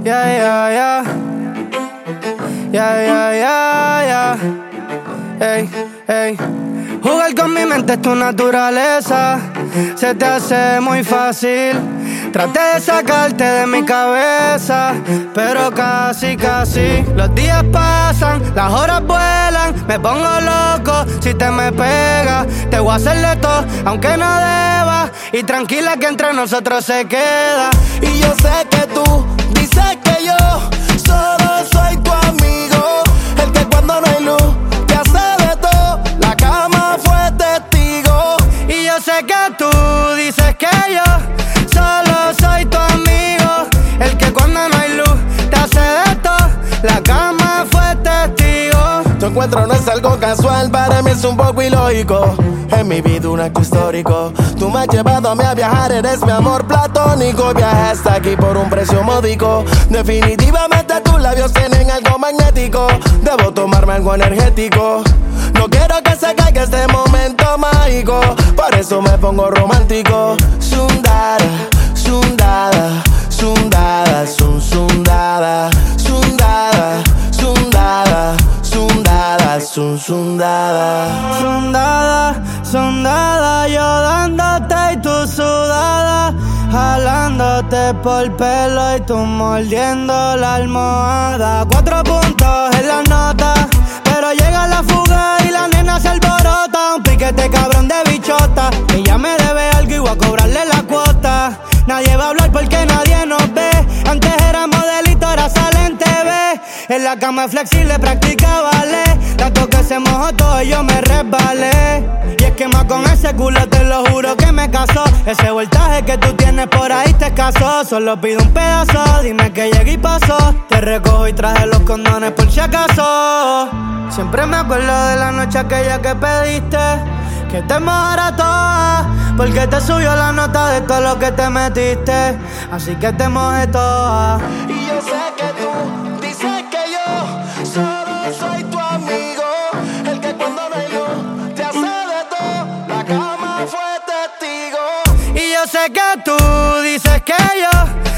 Yeah, yeah, yeah. Yeah, yeah, yeah, yeah. Ey, ey. Jugar con mi mente es tu naturaleza. Se te hace muy fácil. Traté de sacarte de mi cabeza, pero casi, casi. Los días pasan, las horas vuelan. Me pongo loco si te me pegas. Te voy a hacer de todo, aunque no deba. Y tranquila que entre nosotros se queda. Y yo sé que tú dices que yo solo soy tu amigo, el que cuando no hay luz te hace de todo. La cama fue testigo. Y yo sé que tú dices que yo solo soy tu amigo, el que cuando no hay luz te hace de todo. La cama fue testigo. Tu encuentro no es algo casual, para mí es un poco ilógico. En mi vida un acto histórico. Tú me has llevado a mí a viajar, eres mi amor platónico. Viaje hasta aquí por un precio módico. Definitivamente tus labios tienen algo magnético. Debo tomarme algo energético. No quiero que se caiga este momento mágico, por eso me pongo romántico. Sundara, sundada, sundada, sundada, sundada, sundada, sundada, sundada. Sondada, sondada, yo dándote y tú sudada, jalándote por pelo y tú mordiendo la almohada. 4 puntos en la nota, pero llega la fuga y la nena se alborota. Un piquete cabrón de bichota, ella me debe algo y voy a cobrarle la cuota. Nadie va a hablar porque nadie nos ve. Antes era modelito, ahora sale en TV. En la cama es flexible, practica ballet. Tanto que se mojó todo y yo me resbalé. Y es que más con ese culo te lo juro que me casó. Ese voltaje que tú tienes por ahí te escaso. Solo pido un pedazo, dime que llegué y pasó. Te recojo y traje los condones por si acaso. Siempre me acuerdo de la noche aquella que pediste que te mojara toda, porque te subió la nota de todo lo que te metiste. Así que te mojé toda. Y yo sé que tú dices que yo solo soy tu amigo, el que cuando no hay luz te hace de todo. La cama fue testigo. Y yo sé que tú dices que yo